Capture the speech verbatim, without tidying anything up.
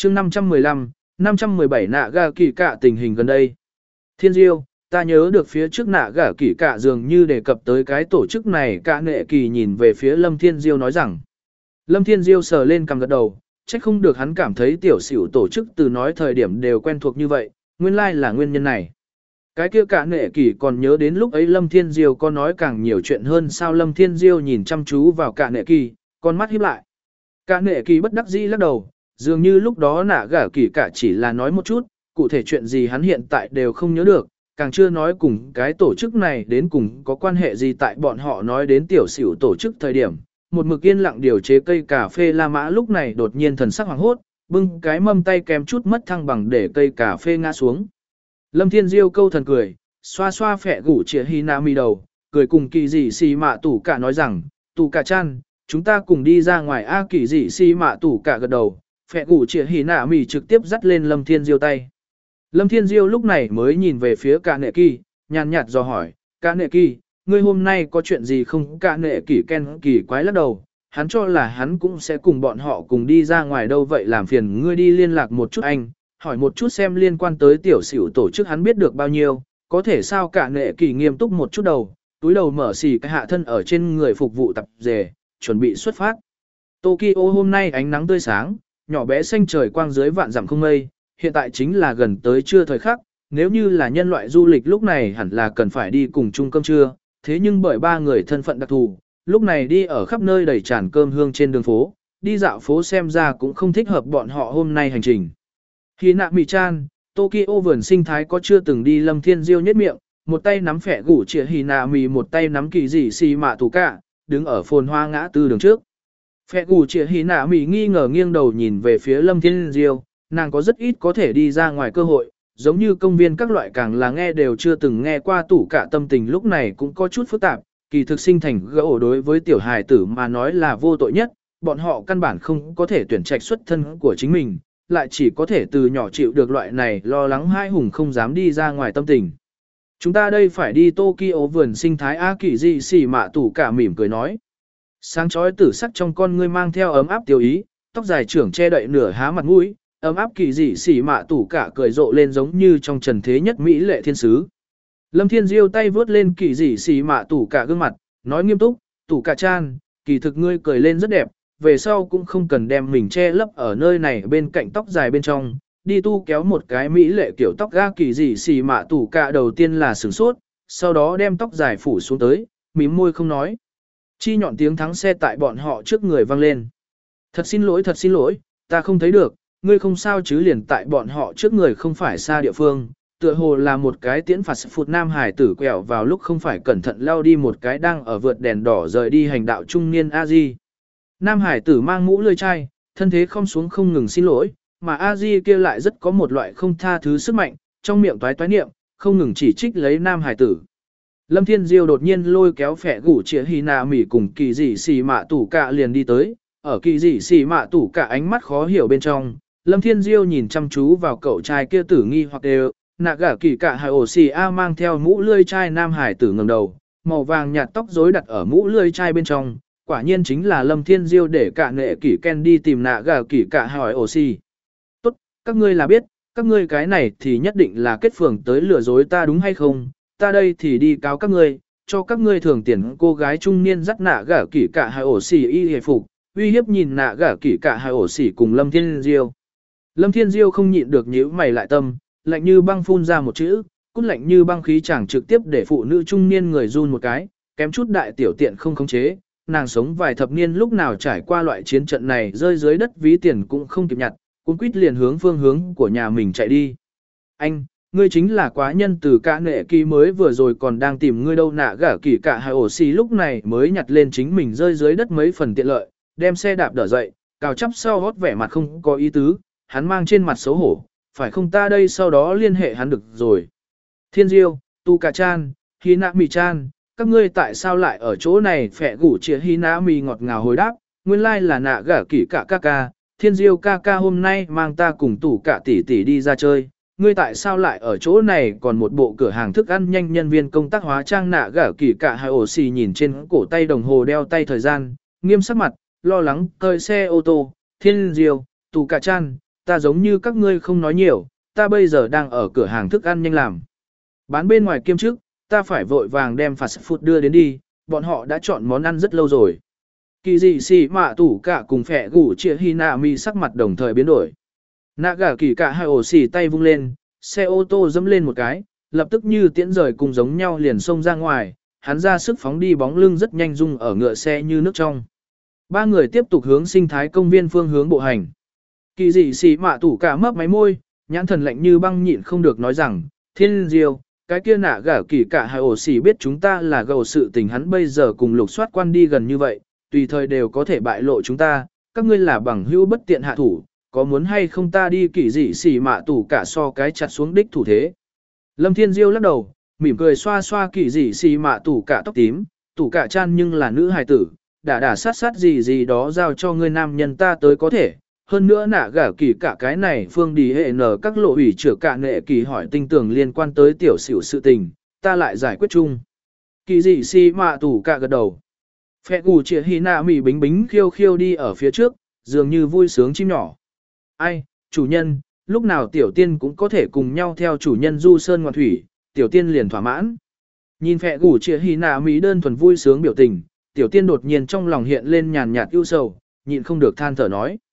chương năm trăm mười lăm, năm trăm mười bảy nạ gà kỳ cạ tình hình gần đây. Thiên Diêu, ta nhớ được phía trước nạ gà kỳ cạ dường như đề cập tới cái tổ chức này. Cả nệ kỳ nhìn về phía Lâm Thiên Diêu nói rằng. Lâm Thiên Diêu sờ lên cằm gật đầu, trách không được hắn cảm thấy tiểu xỉu tổ chức từ nói thời điểm đều quen thuộc như vậy, nguyên lai là nguyên nhân này. Cái kia cả nệ kỳ còn nhớ đến lúc ấy Lâm Thiên Diêu có nói càng nhiều chuyện hơn sao. Lâm Thiên Diêu nhìn chăm chú vào cả nệ kỳ, con mắt híp lại. Cả nệ kỳ bất đắc dĩ lắc đầu, dường như lúc đó nạ gả kỳ cả chỉ là nói một chút, cụ thể chuyện gì hắn hiện tại đều không nhớ được, càng chưa nói cùng cái tổ chức này đến cùng có quan hệ gì. Tại bọn họ nói đến tiểu xỉu tổ chức thời điểm, một mực yên lặng điều chế cây cà phê La Mã lúc này đột nhiên thần sắc hoảng hốt, bưng cái mâm tay kém chút mất thăng bằng để cây cà phê ngã xuống. Lâm Thiên Diêu câu thần cười, xoa xoa phẹ gủ chĩa Hinami đầu, cười cùng kỳ dị xì mạ tủ cả nói rằng, tủ cả chan, chúng ta cùng đi ra ngoài. A kỳ dị xì mạ tủ cả gật đầu, phẹ gủ chĩa Hinami trực tiếp dắt lên Lâm Thiên Diêu tay. Lâm Thiên Diêu lúc này mới nhìn về phía cả nệ kỳ, nhàn nhạt dò hỏi, cả nệ kỳ, ngươi hôm nay có chuyện gì không? Cả nệ kỳ ken kỳ quái lắc đầu, hắn cho là hắn cũng sẽ cùng bọn họ cùng đi ra ngoài đâu. Vậy làm phiền ngươi đi liên lạc một chút anh, hỏi một chút xem liên quan tới tiểu xỉu tổ chức hắn biết được bao nhiêu, có thể sao? Cả nệ kỳ nghiêm túc một chút đầu, túi đầu mở xì cái hạ thân ở trên người phục vụ tập dề, chuẩn bị xuất phát. Tokyo hôm nay ánh nắng tươi sáng, nhỏ bé xanh trời quang dưới vạn dặm không mây, hiện tại chính là gần tới trưa thời khắc, nếu như là nhân loại du lịch lúc này hẳn là cần phải đi cùng chung cơm trưa, thế nhưng bởi ba người thân phận đặc thù, lúc này đi ở khắp nơi đầy tràn cơm hương trên đường phố, đi dạo phố xem ra cũng không thích hợp bọn họ hôm nay hành trình. Hinami-chan, Tokyo vườn sinh thái có chưa từng đi? Lâm Thiên Diêu nhếch miệng, một tay nắm phẻ gủ chĩa Hinami, một tay nắm kỳ dị xì mạ tủ cả, đứng ở phồn hoa ngã tư đường trước. Phẻ gủ chĩa Hinami nghi ngờ nghiêng đầu nhìn về phía Lâm Thiên Diêu, nàng có rất ít có thể đi ra ngoài cơ hội, giống như công viên các loại càng là nghe đều chưa từng nghe qua. Tủ cả tâm tình lúc này cũng có chút phức tạp, kỳ thực sinh thành gỗ đối với tiểu hài tử mà nói là vô tội nhất, bọn họ căn bản không có thể tuyển trạch xuất thân của chính mình, lại chỉ có thể từ nhỏ chịu được loại này lo lắng hai hùng không dám đi ra ngoài tâm tình. Chúng ta đây phải đi Tokyo vườn sinh thái. A kỳ dị xì mạ tủ cả mỉm cười nói. Sáng chói tử sắc trong con ngươi mang theo ấm áp tiêu ý, tóc dài trưởng che đậy nửa há mặt mũi, ấm áp kỳ dị xỉ mạ tủ cả cười rộ lên giống như trong trần thế nhất mỹ lệ thiên sứ. Lâm Thiên Diêu tay vướt lên kỳ dị xỉ mạ tủ cả gương mặt, nói nghiêm túc, tủ cả chan, kỳ thực ngươi cười lên rất đẹp, về sau cũng không cần đem mình che lấp ở nơi này bên cạnh tóc dài bên trong, đi tu kéo một cái mỹ lệ kiểu tóc ga. Kỳ dị xỉ mạ tủ cả đầu tiên là sửng sốt, sau đó đem tóc dài phủ xuống tới, mím môi không nói. Chi nhọn tiếng thắng xe tại bọn họ trước người vang lên. Thật xin lỗi, thật xin lỗi, ta không thấy được. Ngươi không sao chứ? Liền tại bọn họ trước người không phải xa địa phương, tựa hồ là một cái tiễn phạt phụt nam hải tử quẹo vào lúc không phải cẩn thận lao đi một cái đang ở vượt đèn đỏ rời đi hành đạo trung niên a di. Nam hải tử mang mũ lưỡi chai, thân thế không xuống không ngừng xin lỗi, mà a di kia lại rất có một loại không tha thứ sức mạnh, trong miệng toái toái niệm, không ngừng chỉ trích lấy nam hải tử. Lâm Thiên Diêu đột nhiên lôi kéo phẻ gủ chĩa Hina mỉ cùng kỳ dị xì mạ tủ cả liền đi tới, ở kỳ dị xì mạ tủ cả ánh mắt khó hiểu bên trong. Lâm Thiên Diêu nhìn chăm chú vào cậu trai kia tử nghi hoặc đều, nạ gả kỳ cả hải ổ xì a mang theo mũ lươi chai nam hải tử ngẩng đầu, màu vàng nhạt tóc rối đặt ở mũ lươi chai bên trong, quả nhiên chính là Lâm Thiên Diêu để cả nệ kỳ ken đi tìm nạ gả kỳ cả hải ổ xì. Tốt, các ngươi là biết, các ngươi cái này thì nhất định là kết phường tới lừa dối ta đúng hay không? Ta đây thì đi cáo các ngươi, cho các ngươi thưởng tiền. Cô gái trung niên dắt nạ gả kỳ cả hải ổ xì y hề phục, uy hiếp nhìn nạ gả kỳ cả hải ổ xì cùng Lâm Thiên Diêu. Lâm Thiên Diêu không nhịn được nhíu mày lại tâm, lạnh như băng phun ra một chữ, cút lạnh như băng khí chẳng trực tiếp để phụ nữ trung niên người run một cái, kém chút đại tiểu tiện không khống chế, nàng sống vài thập niên lúc nào trải qua loại chiến trận này, rơi dưới đất ví tiền cũng không kịp nhặt, cuống quýt liền hướng phương hướng của nhà mình chạy đi. Anh, ngươi chính là quá nhân từ. Cả nệ kỳ mới vừa rồi còn đang tìm ngươi đâu. Nạ gả kỳ cả hai ổ xì lúc này mới nhặt lên chính mình rơi dưới đất mấy phần tiện lợi, đem xe đạp đỡ dậy, cào chắp sau hót vẻ mặt không có ý tứ, hắn mang trên mặt xấu hổ, phải không ta đây sau đó liên hệ hắn được rồi. Thiên Diêu, Tu Cà Chan, Hinami Chan, các ngươi tại sao lại ở chỗ này? Phẻ gủ chĩa Hinami ngọt ngào hồi đáp, nguyên lai là nạ gả kỳ cả ca ca, Thiên Diêu ca ca hôm nay mang ta cùng tủ cả tỷ tỷ đi ra chơi, ngươi tại sao lại ở chỗ này? Còn một bộ cửa hàng thức ăn nhanh nhân viên công tác hóa trang. Nạ gả kỳ cả hai ổ xì nhìn trên cổ tay đồng hồ đeo tay thời gian, nghiêm sắc mặt, lo lắng cơi xe ô tô. Thiên Diêu, Tu Cà Chan, ta giống như các ngươi không nói nhiều, ta bây giờ đang ở cửa hàng thức ăn nhanh làm. Bán bên ngoài kiêm chức, ta phải vội vàng đem fast food đưa đến đi, bọn họ đã chọn món ăn rất lâu rồi. Kỳ dị xì mạ tủ cả cùng phẹ gủ chia hi nạ mi sắc mặt đồng thời biến đổi. Nạ gà kỳ cả hai ổ xì tay vung lên, xe ô tô dẫm lên một cái, lập tức như tiễn rời cùng giống nhau liền xông ra ngoài, hắn ra sức phóng đi bóng lưng rất nhanh rung ở ngựa xe như nước trong. Ba người tiếp tục hướng sinh thái công viên phương hướng bộ hành. Kỳ dị xì mạ tủ cả mấp máy môi, nhãn thần lạnh như băng nhịn không được nói rằng, thiên diêu, cái kia nạ gà kỳ cả hai ổ xì biết chúng ta là gầu sự tình hắn bây giờ cùng lục soát quan đi gần như vậy, tùy thời đều có thể bại lộ chúng ta, các ngươi là bằng hữu bất tiện hạ thủ, có muốn hay không ta đi kỳ dị xì mạ tủ cả so cái chặt xuống đích thủ thế. Lâm Thiên Diêu lắc đầu, mỉm cười xoa xoa kỳ dị xì mạ tủ cả tóc tím, tủ cả chan nhưng là nữ hài tử, đả đả sát sát gì gì đó giao cho ngươi nam nhân ta tới có thể. Hơn nữa nạ gả kỳ cả cái này phương đi hệ nở các lộ ủy trưởng cả nghệ kỳ hỏi tinh tường liên quan tới tiểu xỉu sự tình, ta lại giải quyết chung. Kỳ dị xì mạ tủ cả gật đầu. Phẹ gù chĩa hy nạ mỉ bính bính khiêu khiêu đi ở phía trước, dường như vui sướng chim nhỏ. Ai, chủ nhân, lúc nào tiểu tiên cũng có thể cùng nhau theo chủ nhân du sơn ngoạn thủy, tiểu tiên liền thỏa mãn. Nhìn phẹ gù chĩa hy nạ mỉ đơn thuần vui sướng biểu tình, tiểu tiên đột nhiên trong lòng hiện lên nhàn nhạt ưu sầu, nhịn không được than thở nói.